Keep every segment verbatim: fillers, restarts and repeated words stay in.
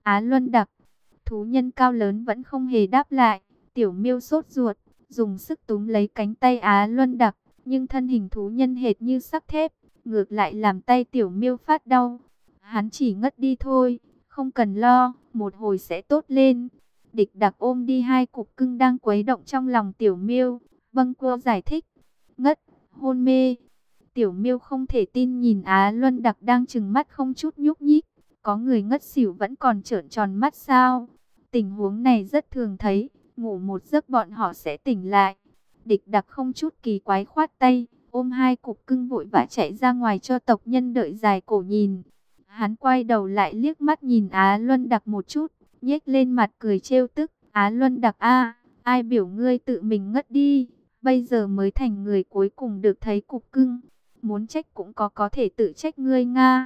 Á Luân Đặc. Thú nhân cao lớn vẫn không hề đáp lại. Tiểu Miêu sốt ruột, dùng sức túm lấy cánh tay Á Luân Đặc, nhưng thân hình thú nhân hệt như sắt thép, ngược lại làm tay Tiểu Miêu phát đau. Hắn chỉ ngất đi thôi, không cần lo, một hồi sẽ tốt lên. Địch Đặc ôm đi hai cục cưng đang quấy động trong lòng Tiểu Miêu, bâng quơ giải thích. Ngất, hôn mê. Tiểu Miêu không thể tin nhìn Á Luân Đặc đang trừng mắt không chút nhúc nhích. Có người ngất xỉu vẫn còn trợn tròn mắt sao? Tình huống này rất thường thấy, ngủ một giấc bọn họ sẽ tỉnh lại. Địch Đặc không chút kỳ quái khoát tay, ôm hai cục cưng vội vã chạy ra ngoài cho tộc nhân đợi dài cổ nhìn. Hắn quay đầu lại liếc mắt nhìn Á Luân Đặc một chút, nhếch lên mặt cười trêu tức. Á Luân Đặc a, ai biểu ngươi tự mình ngất đi, bây giờ mới thành người cuối cùng được thấy cục cưng. Muốn trách cũng có có thể tự trách ngươi nga.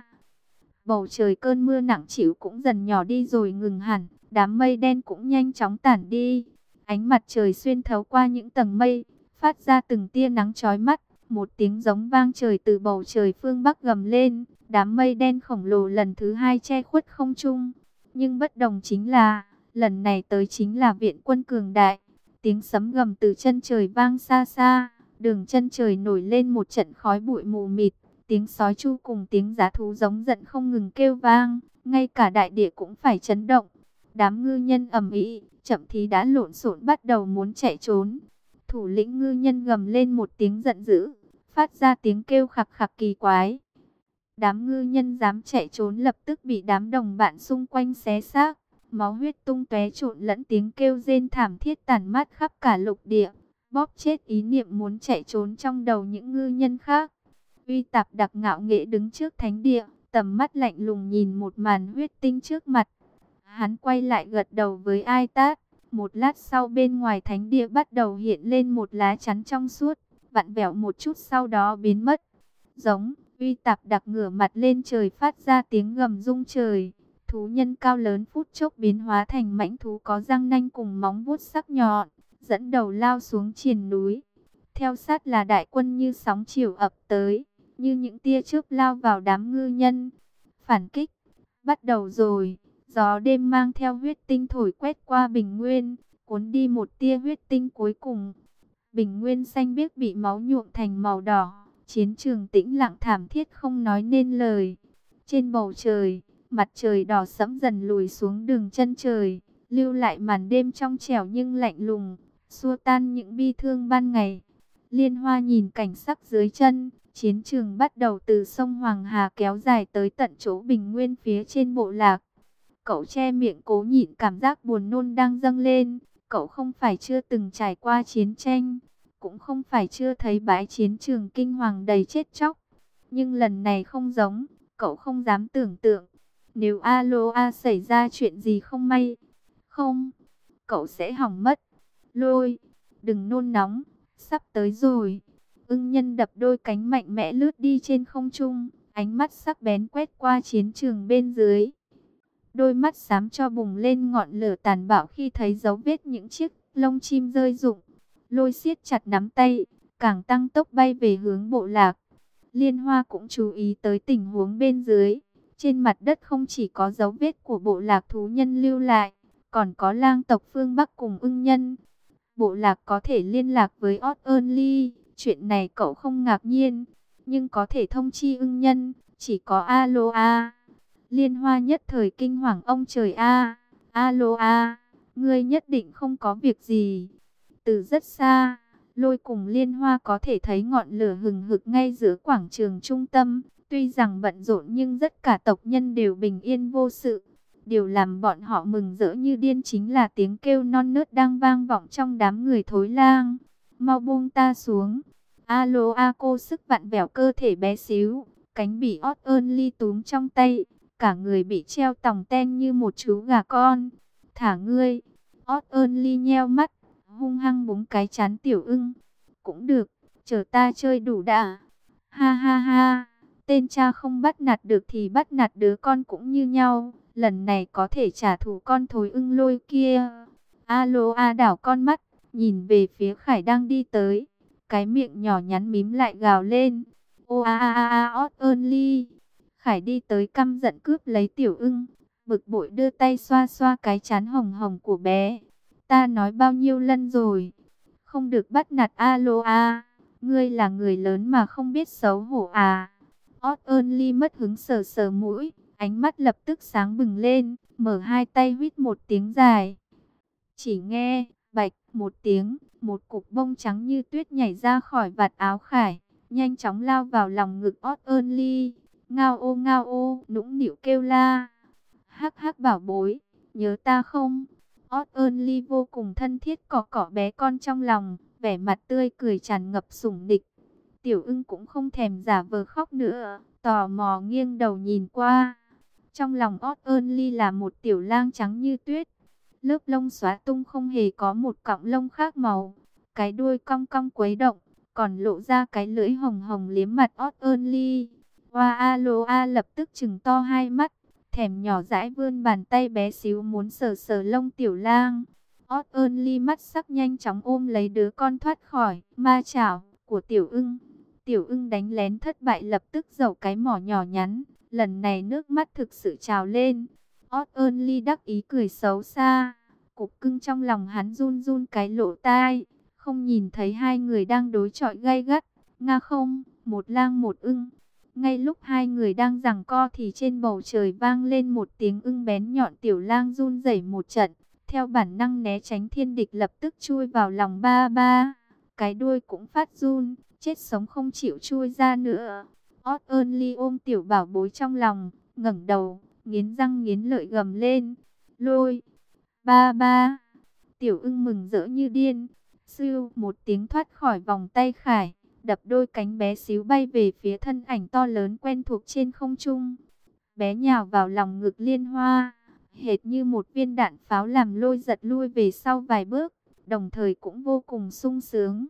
Bầu trời cơn mưa nặng trĩu cũng dần nhỏ đi rồi ngừng hẳn, đám mây đen cũng nhanh chóng tản đi. Ánh mặt trời xuyên thấu qua những tầng mây, phát ra từng tia nắng chói mắt. Một tiếng giống vang trời từ bầu trời phương Bắc gầm lên, đám mây đen khổng lồ lần thứ hai che khuất không trung. Nhưng bất đồng chính là, lần này tới chính là viện quân cường đại. Tiếng sấm gầm từ chân trời vang xa xa, đường chân trời nổi lên một trận khói bụi mù mịt. Tiếng sói chu cùng tiếng giá thú giống giận không ngừng kêu vang, ngay cả đại địa cũng phải chấn động. Đám ngư nhân ầm ĩ, chậm thì đã lộn xộn bắt đầu muốn chạy trốn. Thủ lĩnh ngư nhân gầm lên một tiếng giận dữ, phát ra tiếng kêu khặc khặc kỳ quái. Đám ngư nhân dám chạy trốn lập tức bị đám đồng bạn xung quanh xé xác, máu huyết tung tóe trộn lẫn tiếng kêu rên thảm thiết tản mát khắp cả lục địa, bóp chết ý niệm muốn chạy trốn trong đầu những ngư nhân khác. Uy Tạp Đặc ngạo nghễ đứng trước thánh địa, tầm mắt lạnh lùng nhìn một màn huyết tinh trước mặt. Hắn quay lại gật đầu với Ai Tát. Một lát sau bên ngoài thánh địa bắt đầu hiện lên một lá chắn trong suốt, vặn vẹo một chút sau đó biến mất. Giống, Uy Tạp Đặc ngửa mặt lên trời phát ra tiếng gầm rung trời. Thú nhân cao lớn phút chốc biến hóa thành mãnh thú có răng nanh cùng móng vuốt sắc nhọn, dẫn đầu lao xuống triền núi. Theo sát là đại quân như sóng chiều ập tới, như những tia chớp lao vào đám ngư nhân. Phản kích bắt đầu rồi. Gió đêm mang theo huyết tinh thổi quét qua bình nguyên, cuốn đi một tia huyết tinh cuối cùng. Bình nguyên xanh biếc bị máu nhuộm thành màu đỏ, chiến trường tĩnh lặng thảm thiết không nói nên lời. Trên bầu trời, mặt trời đỏ sẫm dần lùi xuống đường chân trời, lưu lại màn đêm trong trẻo nhưng lạnh lùng, xua tan những bi thương ban ngày. Liên Hoa nhìn cảnh sắc dưới chân, chiến trường bắt đầu từ sông Hoàng Hà kéo dài tới tận chỗ bình nguyên phía trên bộ lạc. Cậu che miệng cố nhịn cảm giác buồn nôn đang dâng lên. Cậu không phải chưa từng trải qua chiến tranh, cũng không phải chưa thấy bãi chiến trường kinh hoàng đầy chết chóc. Nhưng lần này không giống, cậu không dám tưởng tượng. Nếu Aloha xảy ra chuyện gì không may, không, cậu sẽ hỏng mất. Lôi, đừng nôn nóng, sắp tới rồi. Ưng nhân đập đôi cánh mạnh mẽ lướt đi trên không trung, ánh mắt sắc bén quét qua chiến trường bên dưới. Đôi mắt xám cho bùng lên ngọn lửa tàn bạo khi thấy dấu vết những chiếc lông chim rơi rụng. Lôi siết chặt nắm tay, càng tăng tốc bay về hướng bộ lạc. Liên Hoa cũng chú ý tới tình huống bên dưới. Trên mặt đất không chỉ có dấu vết của bộ lạc thú nhân lưu lại, còn có lang tộc phương Bắc cùng ưng nhân. Bộ lạc có thể liên lạc với Odd Only, chuyện này cậu không ngạc nhiên. Nhưng có thể thông chi ưng nhân, chỉ có Aloha. Liên Hoa nhất thời kinh hoàng ông trời a, Aloha, ngươi nhất định không có việc gì. Từ rất xa, Lôi cùng Liên Hoa có thể thấy ngọn lửa hừng hực ngay giữa quảng trường trung tâm. Tuy rằng bận rộn nhưng tất cả tộc nhân đều bình yên vô sự. Điều làm bọn họ mừng rỡ như điên chính là tiếng kêu non nớt đang vang vọng trong đám người thối lang. Mau buông ta xuống. Aloha cô sức vặn vẹo cơ thể bé xíu, cánh bị Odd Only túm trong tay. Cả người bị treo tòng ten như một chú gà con. Thả ngươi. Odd Only nheo mắt, hung hăng búng cái chán tiểu ưng. Cũng được, chờ ta chơi đủ đã. Ha ha ha, tên cha không bắt nạt được thì bắt nạt đứa con cũng như nhau. Lần này có thể trả thù con thối ưng Lôi kia. Aloha đảo con mắt, nhìn về phía Khải đang đi tới. Cái miệng nhỏ nhắn mím lại gào lên. Ô a a a Odd Only. Khải đi tới căm giận cướp lấy tiểu ưng, bực bội đưa tay xoa xoa cái trán hồng hồng của bé. Ta nói bao nhiêu lần rồi, không được bắt nạt alo a. Ngươi là người lớn mà không biết xấu hổ à? Odd Ernly mất hứng sờ sờ mũi, ánh mắt lập tức sáng bừng lên, mở hai tay huýt một tiếng dài. Chỉ nghe, bạch, một tiếng, một cục bông trắng như tuyết nhảy ra khỏi vạt áo Khải, nhanh chóng lao vào lòng ngực Odd Ernly. Ngao ô ngao ô, nũng nịu kêu la. Hắc hắc bảo bối, nhớ ta không? Odd Ernly vô cùng thân thiết cọ cọ bé con trong lòng, vẻ mặt tươi cười tràn ngập sủng nịch. Tiểu ưng cũng không thèm giả vờ khóc nữa, tò mò nghiêng đầu nhìn qua. Trong lòng Odd Ernly là một tiểu lang trắng như tuyết. Lớp lông xóa tung không hề có một cọng lông khác màu. Cái đuôi cong cong quấy động, còn lộ ra cái lưỡi hồng hồng liếm mặt Odd Ernly. Hoa Aloha lập tức trừng to hai mắt, thèm nhỏ dãi vươn bàn tay bé xíu muốn sờ sờ lông tiểu lang. Odd Ernly mắt sắc nhanh chóng ôm lấy đứa con thoát khỏi ma chảo của tiểu ưng. Tiểu ưng đánh lén thất bại lập tức giầu cái mỏ nhỏ nhắn. Lần này nước mắt thực sự trào lên. Odd Ernly đắc ý cười xấu xa. Cục cưng trong lòng hắn run run cái lỗ tai. Không nhìn thấy hai người đang đối chọi gay gắt. Nga không, một lang một ưng. Ngay lúc hai người đang giằng co thì trên bầu trời vang lên một tiếng ưng bén nhọn. Tiểu lang run rẩy một trận. Theo bản năng né tránh thiên địch lập tức chui vào lòng ba ba. Cái đuôi cũng phát run, chết sống không chịu chui ra nữa. Odd Ernly ôm tiểu bảo bối trong lòng, ngẩng đầu, nghiến răng nghiến lợi gầm lên. Lôi, ba ba. Tiểu ưng mừng rỡ như điên. Siêu một tiếng thoát khỏi vòng tay Khải, đập đôi cánh bé xíu bay về phía thân ảnh to lớn quen thuộc trên không trung. Bé nhào vào lòng ngực Liên Hoa, hệt như một viên đạn pháo làm Lôi giật lui về sau vài bước, đồng thời cũng vô cùng sung sướng.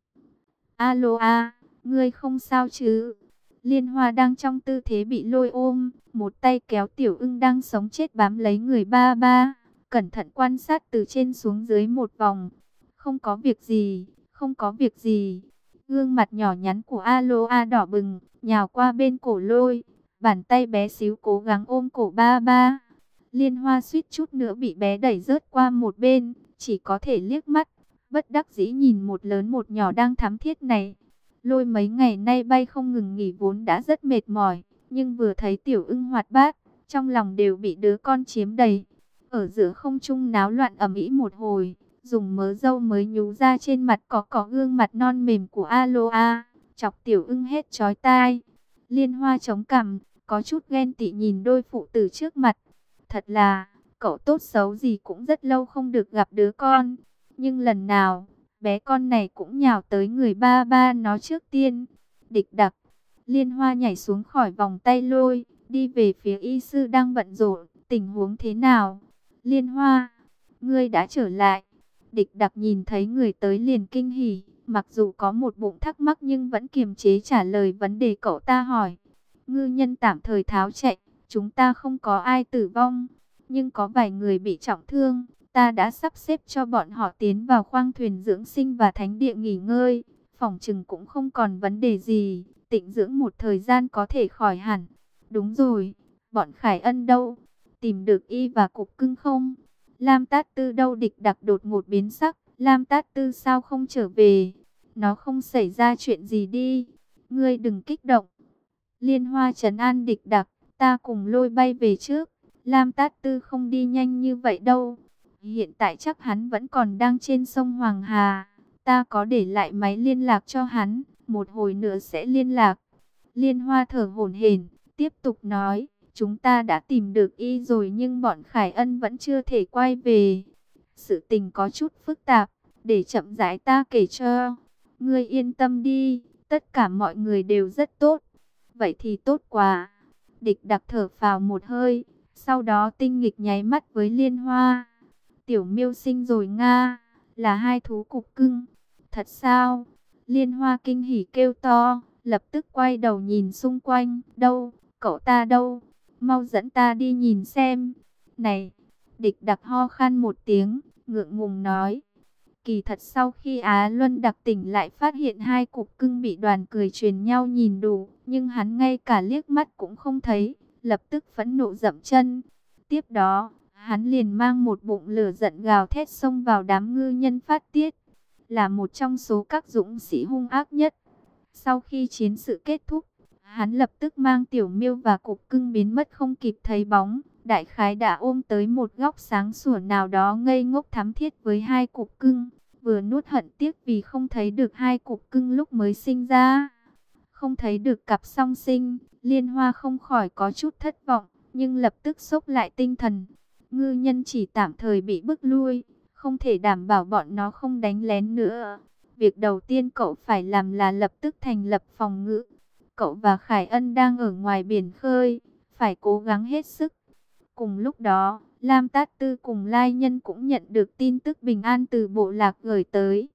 Alo a, ngươi không sao chứ? Liên Hoa đang trong tư thế bị Lôi ôm, một tay kéo tiểu ưng đang sống chết bám lấy người ba ba, cẩn thận quan sát từ trên xuống dưới một vòng. Không có việc gì, không có việc gì. Gương mặt nhỏ nhắn của Aloha đỏ bừng, nhào qua bên cổ Lôi, bàn tay bé xíu cố gắng ôm cổ ba ba. Liên Hoa suýt chút nữa bị bé đẩy rớt qua một bên, chỉ có thể liếc mắt, bất đắc dĩ nhìn một lớn một nhỏ đang thắm thiết này. Lôi mấy ngày nay bay không ngừng nghỉ vốn đã rất mệt mỏi, nhưng vừa thấy tiểu ưng hoạt bát, trong lòng đều bị đứa con chiếm đầy. Ở giữa không trung náo loạn ầm ĩ một hồi, dùng mớ râu mới nhú ra trên mặt có có gương mặt non mềm của Aloha, chọc tiểu ưng hết chói tai. Liên Hoa chống cằm, có chút ghen tị nhìn đôi phụ tử trước mặt. Thật là, cậu tốt xấu gì cũng rất lâu không được gặp đứa con. Nhưng lần nào, bé con này cũng nhào tới người ba ba nó trước tiên. Địch đặc, Liên Hoa nhảy xuống khỏi vòng tay Lôi, đi về phía y sư đang bận rộn. Tình huống thế nào? Liên Hoa, ngươi đã trở lại. Địch đặc nhìn thấy người tới liền kinh hỉ, mặc dù có một bụng thắc mắc nhưng vẫn kiềm chế trả lời vấn đề cậu ta hỏi. Ngư nhân tạm thời tháo chạy, chúng ta không có ai tử vong, nhưng có vài người bị trọng thương. Ta đã sắp xếp cho bọn họ tiến vào khoang thuyền dưỡng sinh và thánh địa nghỉ ngơi. Phòng chừng cũng không còn vấn đề gì, tĩnh dưỡng một thời gian có thể khỏi hẳn. Đúng rồi, bọn Khải Ân đâu? Tìm được y và cục cưng không? Lam Tát Tư đâu? Địch đặc đột ngột biến sắc. Lam Tát Tư sao không trở về? Nó không xảy ra chuyện gì đi. Ngươi đừng kích động. Liên Hoa trấn an địch đặc. Ta cùng Lôi bay về trước. Lam Tát Tư không đi nhanh như vậy đâu. Hiện tại chắc hắn vẫn còn đang trên sông Hoàng Hà. Ta có để lại máy liên lạc cho hắn. Một hồi nữa sẽ liên lạc. Liên Hoa thở hổn hển, tiếp tục nói. Chúng ta đã tìm được y rồi nhưng bọn Khải Ân vẫn chưa thể quay về. Sự tình có chút phức tạp, để chậm rãi ta kể cho. Ngươi yên tâm đi, tất cả mọi người đều rất tốt. Vậy thì tốt quá. Địch đặc thở phào một hơi, sau đó tinh nghịch nháy mắt với Liên Hoa. Tiểu Miêu sinh rồi Nga, là hai thú cục cưng. Thật sao? Liên Hoa kinh hỉ kêu to, lập tức quay đầu nhìn xung quanh. Đâu, cậu ta đâu? Mau dẫn ta đi nhìn xem. Này, địch đặc ho khan một tiếng, ngượng ngùng nói. Kỳ thật sau khi Á Luân đặc tỉnh lại phát hiện hai cục cưng bị đoàn cười truyền nhau nhìn đủ, nhưng hắn ngay cả liếc mắt cũng không thấy, lập tức phẫn nộ dậm chân. Tiếp đó, hắn liền mang một bụng lửa giận gào thét xông vào đám ngư nhân phát tiết, là một trong số các dũng sĩ hung ác nhất. Sau khi chiến sự kết thúc, hắn lập tức mang Tiểu Miêu và Cục Cưng biến mất không kịp thấy bóng. Đại khái đã ôm tới một góc sáng sủa nào đó ngây ngốc thắm thiết với hai Cục Cưng, vừa nuốt hận tiếc vì không thấy được hai Cục Cưng lúc mới sinh ra. Không thấy được cặp song sinh, Liên Hoa không khỏi có chút thất vọng, nhưng lập tức xốc lại tinh thần. Ngư nhân chỉ tạm thời bị bức lui, không thể đảm bảo bọn nó không đánh lén nữa. Việc đầu tiên cậu phải làm là lập tức thành lập phòng ngự. Cậu và Khải Ân đang ở ngoài biển khơi, phải cố gắng hết sức. Cùng lúc đó, Lam Tát Tư cùng Lai Nhân cũng nhận được tin tức bình an từ bộ lạc gửi tới.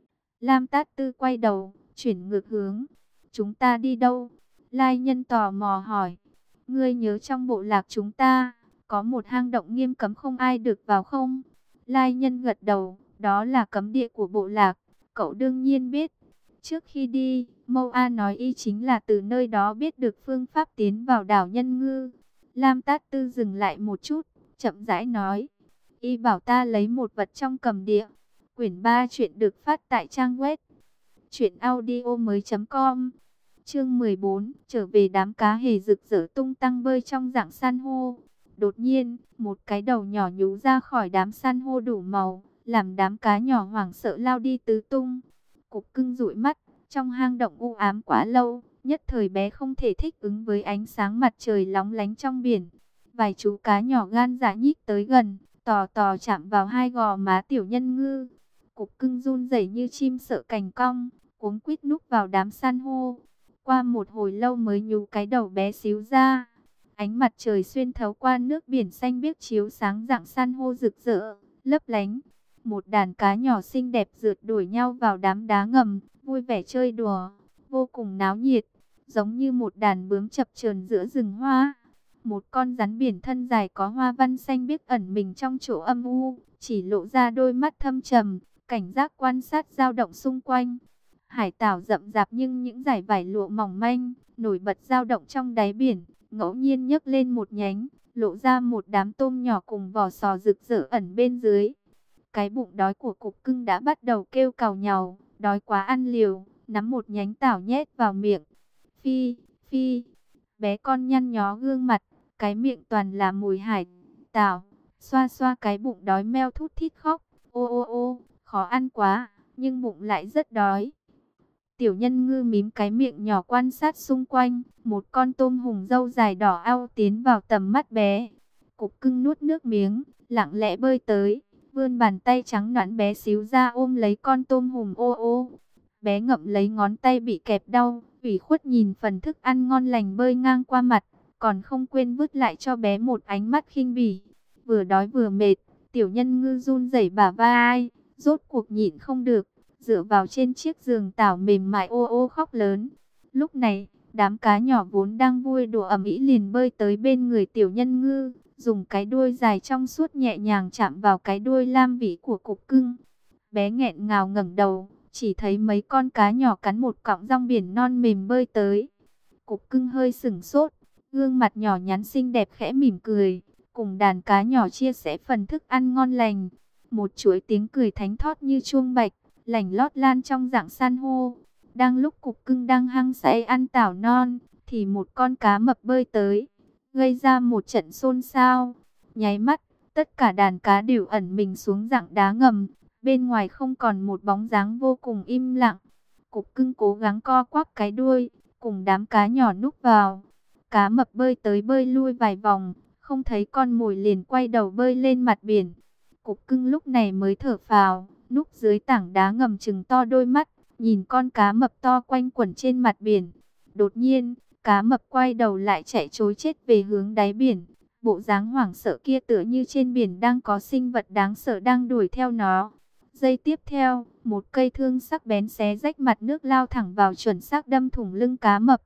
Lam Tát Tư quay đầu, chuyển ngược hướng. Chúng ta đi đâu? Lai Nhân tò mò hỏi. Ngươi nhớ trong bộ lạc chúng ta, có một hang động nghiêm cấm không ai được vào không? Lai Nhân gật đầu, đó là cấm địa của bộ lạc, cậu đương nhiên biết. Trước khi đi, Mâu A nói y chính là từ nơi đó biết được phương pháp tiến vào đảo Nhân Ngư. Lam Tát Tư dừng lại một chút, chậm rãi nói. Y bảo ta lấy một vật trong cầm địa. Quyển ba chuyện được phát tại trang web truyện audio mới chấm com. Chương mười bốn, trở về đám cá hề rực rỡ tung tăng bơi trong rặng san hô. Đột nhiên, một cái đầu nhỏ nhú ra khỏi đám san hô đủ màu, làm đám cá nhỏ hoảng sợ lao đi tứ tung. Cục Cưng dụi mắt, trong hang động u ám quá lâu, nhất thời bé không thể thích ứng với ánh sáng mặt trời lóng lánh trong biển. Vài chú cá nhỏ gan dạ nhích tới gần, tò tò chạm vào hai gò má Tiểu Nhân Ngư. Cục Cưng run rẩy như chim sợ cành cong, cuống quýt núp vào đám san hô. Qua một hồi lâu mới nhú cái đầu bé xíu ra. Ánh mặt trời xuyên thấu qua nước biển xanh biếc chiếu sáng rặng san hô rực rỡ, lấp lánh. Một đàn cá nhỏ xinh đẹp rượt đuổi nhau vào đám đá ngầm, vui vẻ chơi đùa, vô cùng náo nhiệt, giống như một đàn bướm chập chờn giữa rừng hoa. Một con rắn biển thân dài có hoa văn xanh biếc ẩn mình trong chỗ âm u, chỉ lộ ra đôi mắt thâm trầm, cảnh giác quan sát dao động xung quanh. Hải tảo rậm rạp nhưng những dải vải lụa mỏng manh, nổi bật dao động trong đáy biển, ngẫu nhiên nhấc lên một nhánh, lộ ra một đám tôm nhỏ cùng vỏ sò rực rỡ ẩn bên dưới. Cái bụng đói của Cục Cưng đã bắt đầu kêu càu nhàu, đói quá ăn liều, nắm một nhánh tảo nhét vào miệng. Phi, phi, bé con nhăn nhó gương mặt, cái miệng toàn là mùi hải tảo, xoa xoa cái bụng đói meo thút thít khóc. Ô ô ô, khó ăn quá, nhưng bụng lại rất đói. Tiểu Nhân Ngư mím cái miệng nhỏ quan sát xung quanh, một con tôm hùm râu dài đỏ ao tiến vào tầm mắt bé. Cục Cưng nuốt nước miếng, lặng lẽ bơi tới, vươn bàn tay trắng nõn bé xíu ra ôm lấy con tôm hùm. Ô ô, bé ngậm lấy ngón tay bị kẹp đau, ủy khuất nhìn phần thức ăn ngon lành bơi ngang qua mặt, còn không quên vứt lại cho bé một ánh mắt khinh bỉ. Vừa đói vừa mệt, Tiểu Nhân Ngư run rẩy bả vai, rốt cuộc nhịn không được, dựa vào trên chiếc giường tảo mềm mại ô ô khóc lớn. Lúc này, đám cá nhỏ vốn đang vui đùa ầm ĩ liền bơi tới bên người Tiểu Nhân Ngư, dùng cái đuôi dài trong suốt nhẹ nhàng chạm vào cái đuôi lam vĩ của Cục Cưng. Bé nghẹn ngào ngẩng đầu, chỉ thấy mấy con cá nhỏ cắn một cọng rong biển non mềm bơi tới. Cục Cưng hơi sửng sốt, gương mặt nhỏ nhắn xinh đẹp khẽ mỉm cười, cùng đàn cá nhỏ chia sẻ phần thức ăn ngon lành. Một chuỗi tiếng cười thánh thót như chuông bạch, lảnh lót lan trong rặng san hô. Đang lúc Cục Cưng đang hăng say ăn tảo non, thì một con cá mập bơi tới, gây ra một trận xôn xao. Nháy mắt, tất cả đàn cá đều ẩn mình xuống rặng đá ngầm, bên ngoài không còn một bóng dáng, vô cùng im lặng. Cục Cưng cố gắng co quắp cái đuôi, cùng đám cá nhỏ núp vào. Cá mập bơi tới bơi lui vài vòng, không thấy con mồi liền quay đầu bơi lên mặt biển. Cục Cưng lúc này mới thở phào, núp dưới tảng đá ngầm trừng to đôi mắt, nhìn con cá mập to quanh quẩn trên mặt biển. Đột nhiên, cá mập quay đầu lại chạy trối chết về hướng đáy biển. Bộ dáng hoảng sợ kia tựa như trên biển đang có sinh vật đáng sợ đang đuổi theo nó. Giây tiếp theo, một cây thương sắc bén xé rách mặt nước lao thẳng vào, chuẩn xác đâm thủng lưng cá mập.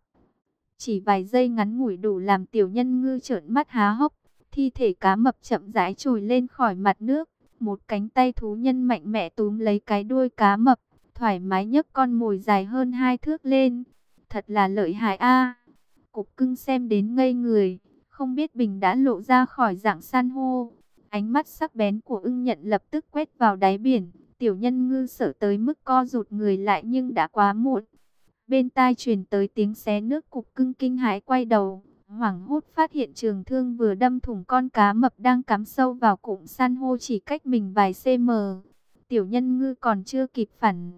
Chỉ vài giây ngắn ngủi đủ làm Tiểu Nhân Ngư trợn mắt há hốc. Thi thể cá mập chậm rãi trồi lên khỏi mặt nước. Một cánh tay thú nhân mạnh mẽ túm lấy cái đuôi cá mập, thoải mái nhấc con mồi dài hơn hai thước lên. Thật là lợi hại a. Cục Cưng xem đến ngây người, không biết bình đã lộ ra khỏi dạng san hô. Ánh mắt sắc bén của ưng nhận lập tức quét vào đáy biển. Tiểu nhân ngư sợ tới mức co rụt người lại nhưng đã quá muộn. Bên tai truyền tới tiếng xé nước, cục cưng kinh hãi quay đầu. Hoảng hốt phát hiện trường thương vừa đâm thủng con cá mập đang cắm sâu vào cụm san hô chỉ cách mình vài cm. Tiểu nhân ngư còn chưa kịp phản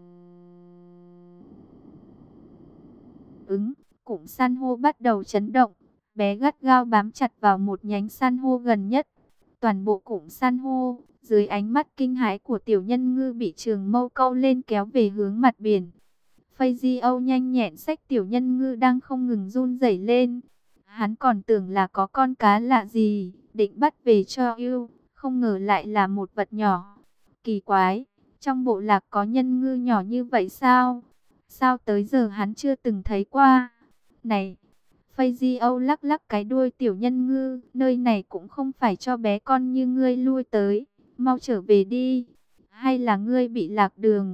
ứng, cụm san hô bắt đầu chấn động. Bé gắt gao bám chặt vào một nhánh san hô gần nhất. Toàn bộ cụm san hô, dưới ánh mắt kinh hãi của tiểu nhân ngư, bị trường mâu câu lên kéo về hướng mặt biển. Fazio nhanh nhẹn xách tiểu nhân ngư đang không ngừng run rẩy lên. Hắn còn tưởng là có con cá lạ gì, định bắt về cho yêu, không ngờ lại là một vật nhỏ. Kỳ quái, trong bộ lạc có nhân ngư nhỏ như vậy sao? Sao tới giờ hắn chưa từng thấy qua? Này, Fazio lắc lắc cái đuôi tiểu nhân ngư, nơi này cũng không phải cho bé con như ngươi lui tới, mau trở về đi. Hay là ngươi bị lạc đường?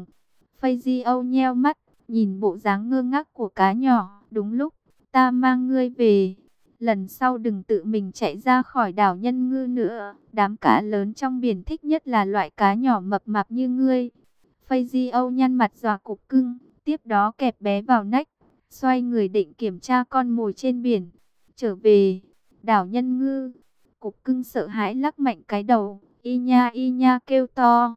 Fazio nheo mắt, nhìn bộ dáng ngơ ngác của cá nhỏ, đúng lúc, ta mang ngươi về. Lần sau đừng tự mình chạy ra khỏi đảo nhân ngư nữa, đám cá lớn trong biển thích nhất là loại cá nhỏ mập mạp như ngươi. Fazio nhăn mặt dọa cục cưng, tiếp đó kẹp bé vào nách, xoay người định kiểm tra con mồi trên biển. Trở về, đảo nhân ngư. Cục cưng sợ hãi lắc mạnh cái đầu, y nha y nha kêu to.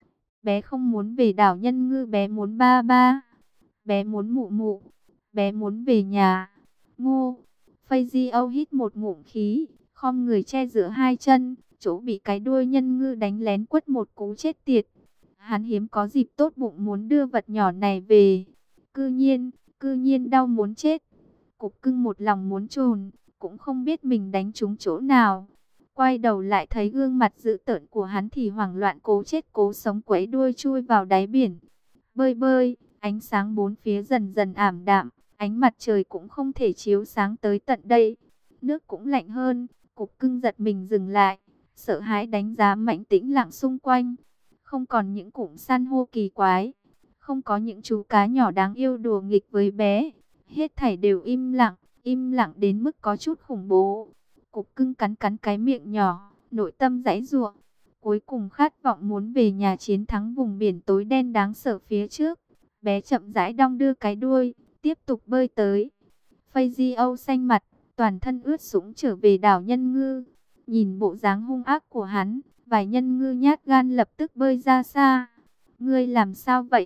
Bé không muốn về đảo nhân ngư, bé muốn ba ba. Bé muốn mụ mụ. Bé muốn về nhà. Ngô. Fazio hít một ngụm khí, khom người che giữa hai chân, chỗ bị cái đuôi nhân ngư đánh lén quất một cú chết tiệt. Hắn hiếm có dịp tốt bụng muốn đưa vật nhỏ này về. Cư nhiên, cư nhiên đau muốn chết. Cục cưng một lòng muốn chồn, cũng không biết mình đánh trúng chỗ nào. Quay đầu lại thấy gương mặt dữ tợn của hắn thì hoảng loạn cố chết cố sống quấy đuôi chui vào đáy biển. Bơi bơi, ánh sáng bốn phía dần dần ảm đạm, ánh mặt trời cũng không thể chiếu sáng tới tận đây. Nước cũng lạnh hơn, cục cưng giật mình dừng lại, sợ hãi đánh giá mảnh tĩnh lặng xung quanh. Không còn những cụm san hô kỳ quái, không có những chú cá nhỏ đáng yêu đùa nghịch với bé. Hết thảy đều im lặng, im lặng đến mức có chút khủng bố. Cục cưng cắn cắn cái miệng nhỏ, nội tâm giãy giụa. Cuối cùng khát vọng muốn về nhà chiến thắng vùng biển tối đen đáng sợ phía trước. Bé chậm rãi đong đưa cái đuôi, tiếp tục bơi tới. Fazio xanh mặt, toàn thân ướt sũng trở về đảo nhân ngư. Nhìn bộ dáng hung ác của hắn, vài nhân ngư nhát gan lập tức bơi ra xa. Ngươi làm sao vậy?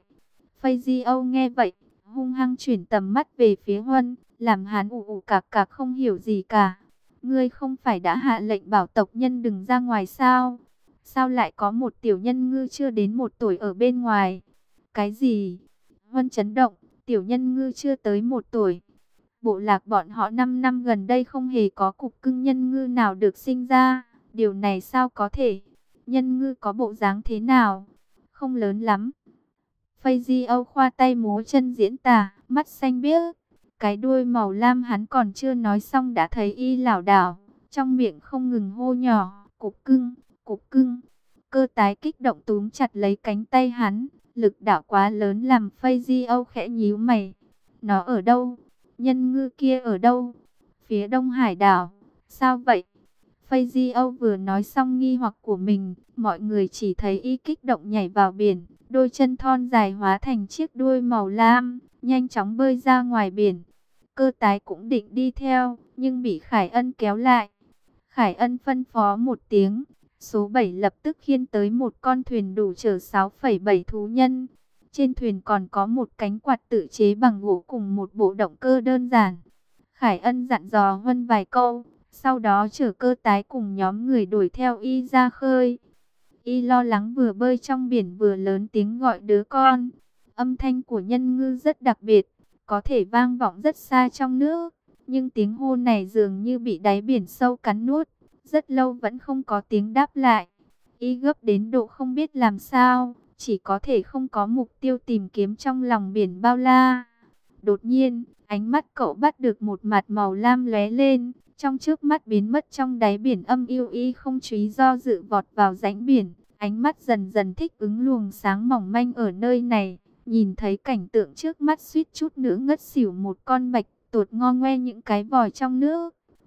Fazio nghe vậy, hung hăng chuyển tầm mắt về phía Huân, làm hắn ù ù cạc cạc không hiểu gì cả. Ngươi không phải đã hạ lệnh bảo tộc nhân đừng ra ngoài sao? Sao lại có một tiểu nhân ngư chưa đến một tuổi ở bên ngoài? Cái gì? Huân chấn động, tiểu nhân ngư chưa tới một tuổi. Bộ lạc bọn họ năm năm gần đây không hề có cục cưng nhân ngư nào được sinh ra. Điều này sao có thể? Nhân ngư có bộ dáng thế nào? Không lớn lắm. Fazio khoa tay múa chân diễn tả, mắt xanh biếc, cái đuôi màu lam. Hắn còn chưa nói xong đã thấy y lảo đảo, trong miệng không ngừng hô nhỏ, cục cưng, cục cưng. Cơ tái kích động túm chặt lấy cánh tay hắn, lực đạo quá lớn làm Fazio khẽ nhíu mày. Nó ở đâu? Nhân ngư kia ở đâu? Phía đông hải đảo. Sao vậy? Fazio vừa nói xong nghi hoặc của mình, mọi người chỉ thấy y kích động nhảy vào biển. Đôi chân thon dài hóa thành chiếc đuôi màu lam, nhanh chóng bơi ra ngoài biển. Cơ tái cũng định đi theo, nhưng bị Khải Ân kéo lại. Khải Ân phân phó một tiếng, số bảy lập tức khiêng tới một con thuyền đủ chở sáu phẩy bảy thú nhân. Trên thuyền còn có một cánh quạt tự chế bằng gỗ cùng một bộ động cơ đơn giản. Khải Ân dặn dò Huân vài câu, sau đó chở cơ tái cùng nhóm người đuổi theo y ra khơi. Y lo lắng vừa bơi trong biển vừa lớn tiếng gọi đứa con. Âm thanh của nhân ngư rất đặc biệt, có thể vang vọng rất xa trong nước. Nhưng tiếng hô này dường như bị đáy biển sâu cắn nuốt. Rất lâu vẫn không có tiếng đáp lại. Y gấp đến độ không biết làm sao, chỉ có thể không có mục tiêu tìm kiếm trong lòng biển bao la. Đột nhiên, ánh mắt cậu bắt được một mặt màu lam lóe lên. Trong trước mắt biến mất trong đáy biển âm u, y không chú ý do dự vọt vào rãnh biển. Ánh mắt dần dần thích ứng luồng sáng mỏng manh ở nơi này. Nhìn thấy cảnh tượng trước mắt suýt chút nữa ngất xỉu, một con bạch tuột ngo ngoe những cái vòi trong nước.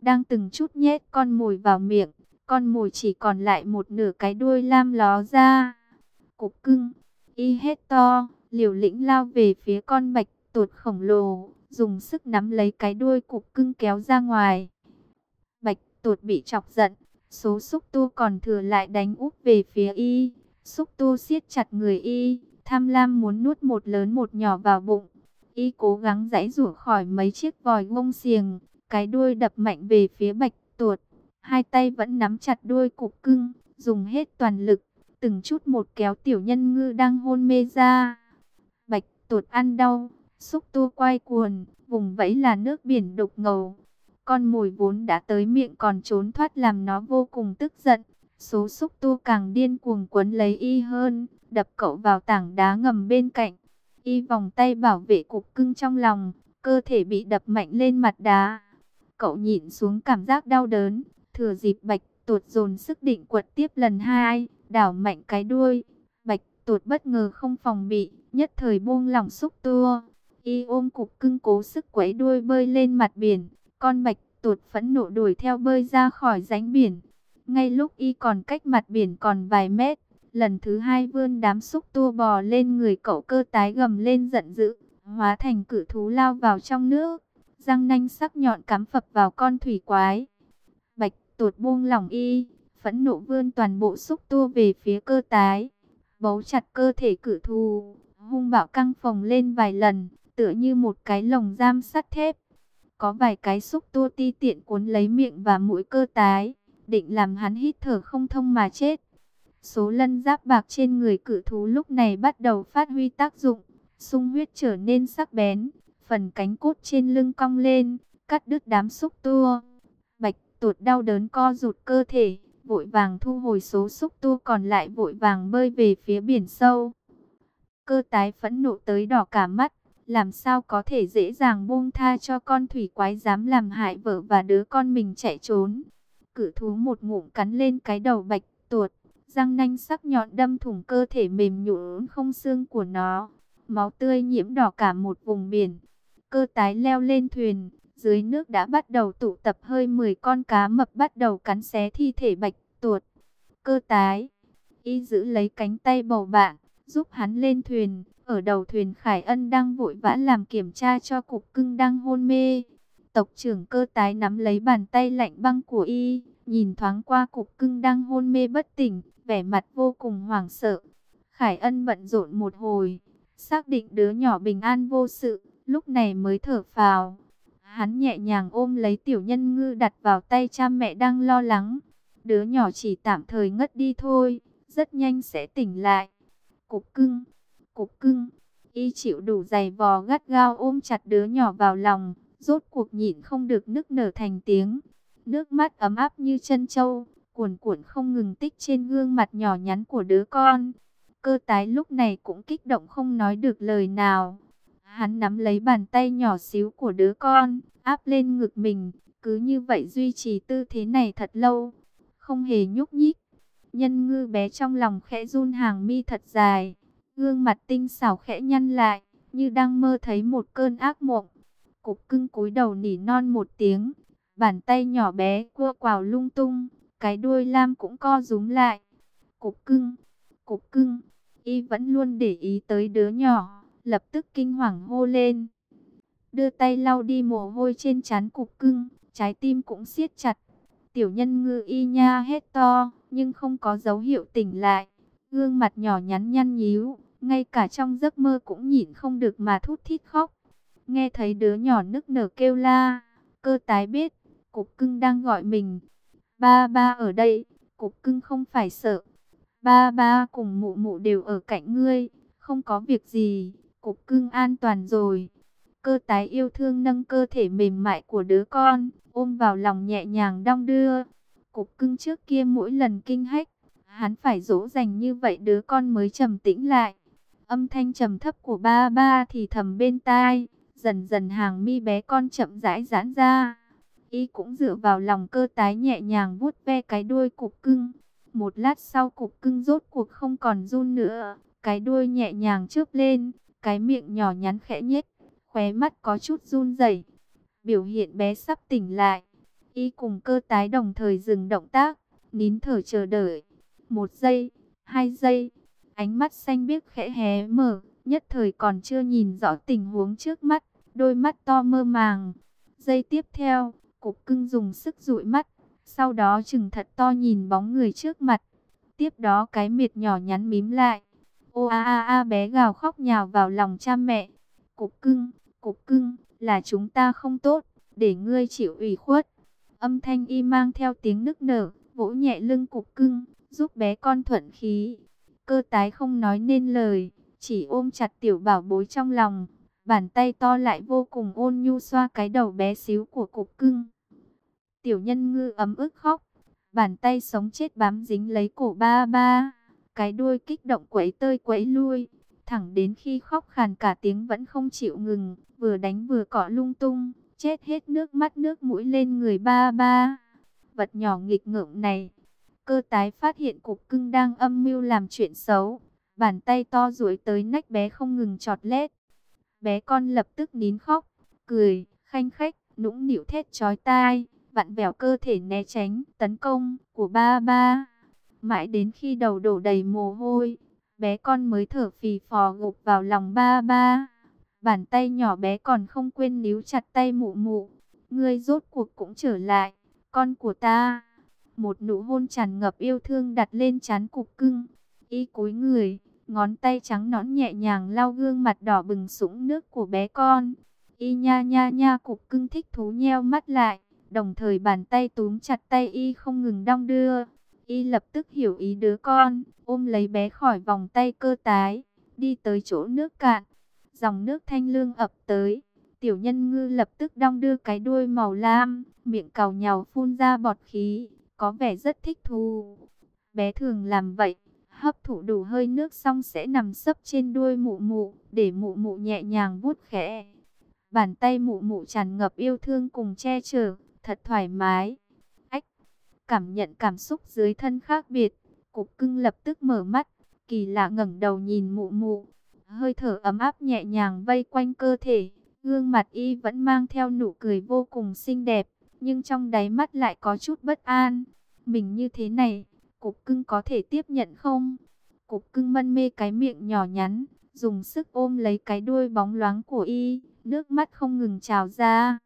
đang từng chút nhét con mồi vào miệng. Con mồi chỉ còn lại một nửa cái đuôi lam ló ra. Cục cưng, y hét to, liều lĩnh lao về phía con bạch tuộc khổng lồ, dùng sức nắm lấy cái đuôi cục cưng kéo ra ngoài. Bạch tuộc bị chọc giận, số xúc tu còn thừa lại đánh úp về phía y. Xúc tu siết chặt người y, tham lam muốn nuốt một lớn một nhỏ vào bụng. Y cố gắng giãy giụa khỏi mấy chiếc vòi gông xiềng, cái đuôi đập mạnh về phía bạch tuộc. Hai tay vẫn nắm chặt đuôi cục cưng, dùng hết toàn lực, từng chút một kéo tiểu nhân ngư đang hôn mê ra. Bạch tuộc ăn đau, xúc tu quay cuồng, vùng vẫy là nước biển đục ngầu. Con mồi vốn đã tới miệng còn trốn thoát làm nó vô cùng tức giận. Số xúc tu càng điên cuồng quấn lấy y hơn, đập cậu vào tảng đá ngầm bên cạnh. Y vòng tay bảo vệ cục cưng trong lòng, cơ thể bị đập mạnh lên mặt đá. Cậu nhịn xuống cảm giác đau đớn, thừa dịp bạch tuộc dồn sức định quật tiếp lần hai, đảo mạnh cái đuôi. Bạch tuộc bất ngờ không phòng bị, nhất thời buông lỏng xúc tua. Y ôm cục cưng cố sức quấy đuôi bơi lên mặt biển. Con bạch tuộc phẫn nộ đuổi theo bơi ra khỏi rãnh biển. Ngay lúc y còn cách mặt biển còn vài mét, lần thứ hai vươn đám xúc tua bò lên người cậu, cơ tái gầm lên giận dữ, hóa thành cự thú lao vào trong nước, răng nanh sắc nhọn cắm phập vào con thủy quái. Bạch tuộc buông lỏng y, phẫn nộ vươn toàn bộ xúc tua về phía cơ tái, bấu chặt cơ thể cự thú, hung bạo căng phồng lên vài lần, tựa như một cái lồng giam sắt thép. Có vài cái xúc tua ti tiện cuốn lấy miệng và mũi cơ tái, định làm hắn hít thở không thông mà chết. Số lân giáp bạc trên người cự thú lúc này bắt đầu phát huy tác dụng, sung huyết trở nên sắc bén, phần cánh cốt trên lưng cong lên, cắt đứt đám xúc tua. Bạch tuộc đau đớn co rụt cơ thể, vội vàng thu hồi số xúc tua còn lại, vội vàng bơi về phía biển sâu. Cơ tái phẫn nộ tới đỏ cả mắt, làm sao có thể dễ dàng buông tha cho con thủy quái dám làm hại vợ và đứa con mình chạy trốn. Cự thú một ngụm cắn lên cái đầu bạch tuộc, răng nanh sắc nhọn đâm thủng cơ thể mềm nhũn không xương của nó. Máu tươi nhiễm đỏ cả một vùng biển. Cơ tái leo lên thuyền, dưới nước đã bắt đầu tụ tập hơi mười con cá mập bắt đầu cắn xé thi thể bạch tuộc. Cơ tái, y giữ lấy cánh tay bầu bạn, giúp hắn lên thuyền. Ở đầu thuyền Khải Ân đang vội vã làm kiểm tra cho cục cưng đang hôn mê. Tộc trưởng Cơ tái nắm lấy bàn tay lạnh băng của y, nhìn thoáng qua cục cưng đang hôn mê bất tỉnh, vẻ mặt vô cùng hoảng sợ. Khải Ân bận rộn một hồi, xác định đứa nhỏ bình an vô sự, lúc này mới thở phào. Hắn nhẹ nhàng ôm lấy tiểu nhân ngư đặt vào tay cha mẹ đang lo lắng. Đứa nhỏ chỉ tạm thời ngất đi thôi, rất nhanh sẽ tỉnh lại. Cục cưng, cục cưng, y chịu đủ giày vò gắt gao ôm chặt đứa nhỏ vào lòng, rốt cuộc nhịn không được nức nở thành tiếng. Nước mắt ấm áp như chân trâu, cuồn cuộn không ngừng tích trên gương mặt nhỏ nhắn của đứa con. Cơ tái lúc này cũng kích động không nói được lời nào. Hắn nắm lấy bàn tay nhỏ xíu của đứa con, áp lên ngực mình, cứ như vậy duy trì tư thế này thật lâu, không hề nhúc nhích. Nhân ngư bé trong lòng khẽ run, hàng mi thật dài, gương mặt tinh xảo khẽ nhăn lại, như đang mơ thấy một cơn ác mộng. Cục cưng cúi đầu nỉ non một tiếng, bàn tay nhỏ bé cua quào lung tung, cái đuôi lam cũng co rúm lại. Cục cưng, cục cưng, y vẫn luôn để ý tới đứa nhỏ, lập tức kinh hoàng hô lên. Đưa tay lau đi mồ hôi trên trán cục cưng, trái tim cũng siết chặt. Tiểu nhân ngư y nha hét to, nhưng không có dấu hiệu tỉnh lại. Gương mặt nhỏ nhắn nhăn nhíu, ngay cả trong giấc mơ cũng nhịn không được mà thút thít khóc. Nghe thấy đứa nhỏ nức nở kêu la, Cơ tái biết, cục cưng đang gọi mình. Ba ba ở đây, cục cưng không phải sợ. Ba ba cùng mụ mụ đều ở cạnh ngươi, không có việc gì, cục cưng an toàn rồi. Cơ tái yêu thương nâng cơ thể mềm mại của đứa con, ôm vào lòng nhẹ nhàng đong đưa. Cục cưng trước kia mỗi lần kinh hách, hắn phải dỗ dành như vậy đứa con mới trầm tĩnh lại. Âm thanh trầm thấp của ba ba thì thầm bên tai, dần dần hàng mi bé con chậm rãi giãn ra. Y cũng dựa vào lòng Cơ tái nhẹ nhàng vuốt ve cái đuôi cục cưng. Một lát sau cục cưng rốt cuộc không còn run nữa, cái đuôi nhẹ nhàng chớp lên, cái miệng nhỏ nhắn khẽ nhếch, khóe mắt có chút run rẩy. Biểu hiện bé sắp tỉnh lại. Y cùng Cơ Tái đồng thời dừng động tác, nín thở chờ đợi. Một giây, hai giây, ánh mắt xanh biếc khẽ hé mở, nhất thời còn chưa nhìn rõ tình huống trước mắt, đôi mắt to mơ màng. Giây tiếp theo, Cục Cưng dùng sức dụi mắt, sau đó chừng thật to nhìn bóng người trước mặt. Tiếp đó cái miệt nhỏ nhắn mím lại. Ô a a a, bé gào khóc nhào vào lòng cha mẹ. Cục Cưng, Cục Cưng, là chúng ta không tốt, để ngươi chịu ủy khuất. Âm thanh y mang theo tiếng nức nở, vỗ nhẹ lưng Cục Cưng, giúp bé con thuận khí. Cơ Tái không nói nên lời, chỉ ôm chặt tiểu bảo bối trong lòng. Bàn tay to lại vô cùng ôn nhu xoa cái đầu bé xíu của Cục Cưng. Tiểu Nhân Ngư ấm ức khóc, bàn tay sống chết bám dính lấy cổ ba ba. Cái đuôi kích động quẫy tơi quẫy lui, thẳng đến khi khóc khàn cả tiếng vẫn không chịu ngừng, vừa đánh vừa cọ lung tung, chết hết nước mắt nước mũi lên người ba ba. Vật nhỏ nghịch ngợm này. Cơ Tái phát hiện Cục Cưng đang âm mưu làm chuyện xấu, bàn tay to duỗi tới nách bé không ngừng chọt lết. Bé con lập tức nín khóc, cười, khanh khách, nũng nịu thét chói tai, vặn vẹo cơ thể né tránh tấn công của ba ba. Mãi đến khi đầu đổ đầy mồ hôi, bé con mới thở phì phò gục vào lòng ba ba. Bàn tay nhỏ bé còn không quên níu chặt tay mụ mụ. Ngươi rốt cuộc cũng trở lại, con của ta. Một nụ hôn tràn ngập yêu thương đặt lên trán Cục Cưng. Y cúi người, ngón tay trắng nõn nhẹ nhàng lau gương mặt đỏ bừng sũng nước của bé con. Y nha nha nha, Cục Cưng thích thú nheo mắt lại, đồng thời bàn tay túm chặt tay Y không ngừng đong đưa. Y lập tức hiểu ý đứa con, ôm lấy bé khỏi vòng tay Cơ Tái, đi tới chỗ nước cạn. Dòng nước thanh lương ập tới, Tiểu Nhân Ngư lập tức đong đưa cái đuôi màu lam, miệng cào nhàu phun ra bọt khí, có vẻ rất thích thú. Bé thường làm vậy, hấp thụ đủ hơi nước xong sẽ nằm sấp trên đuôi mụ mụ, để mụ mụ nhẹ nhàng vuốt khẽ. Bàn tay mụ mụ tràn ngập yêu thương cùng che chở, thật thoải mái. Ách, cảm nhận cảm xúc dưới thân khác biệt, Cục Cưng lập tức mở mắt, kỳ lạ ngẩng đầu nhìn mụ mụ. Hơi thở ấm áp nhẹ nhàng vây quanh cơ thể, gương mặt Y vẫn mang theo nụ cười vô cùng xinh đẹp, nhưng trong đáy mắt lại có chút bất an. Mình như thế này, Cục Cưng có thể tiếp nhận không? Cục Cưng mân mê cái miệng nhỏ nhắn, dùng sức ôm lấy cái đuôi bóng loáng của Y, nước mắt không ngừng trào ra.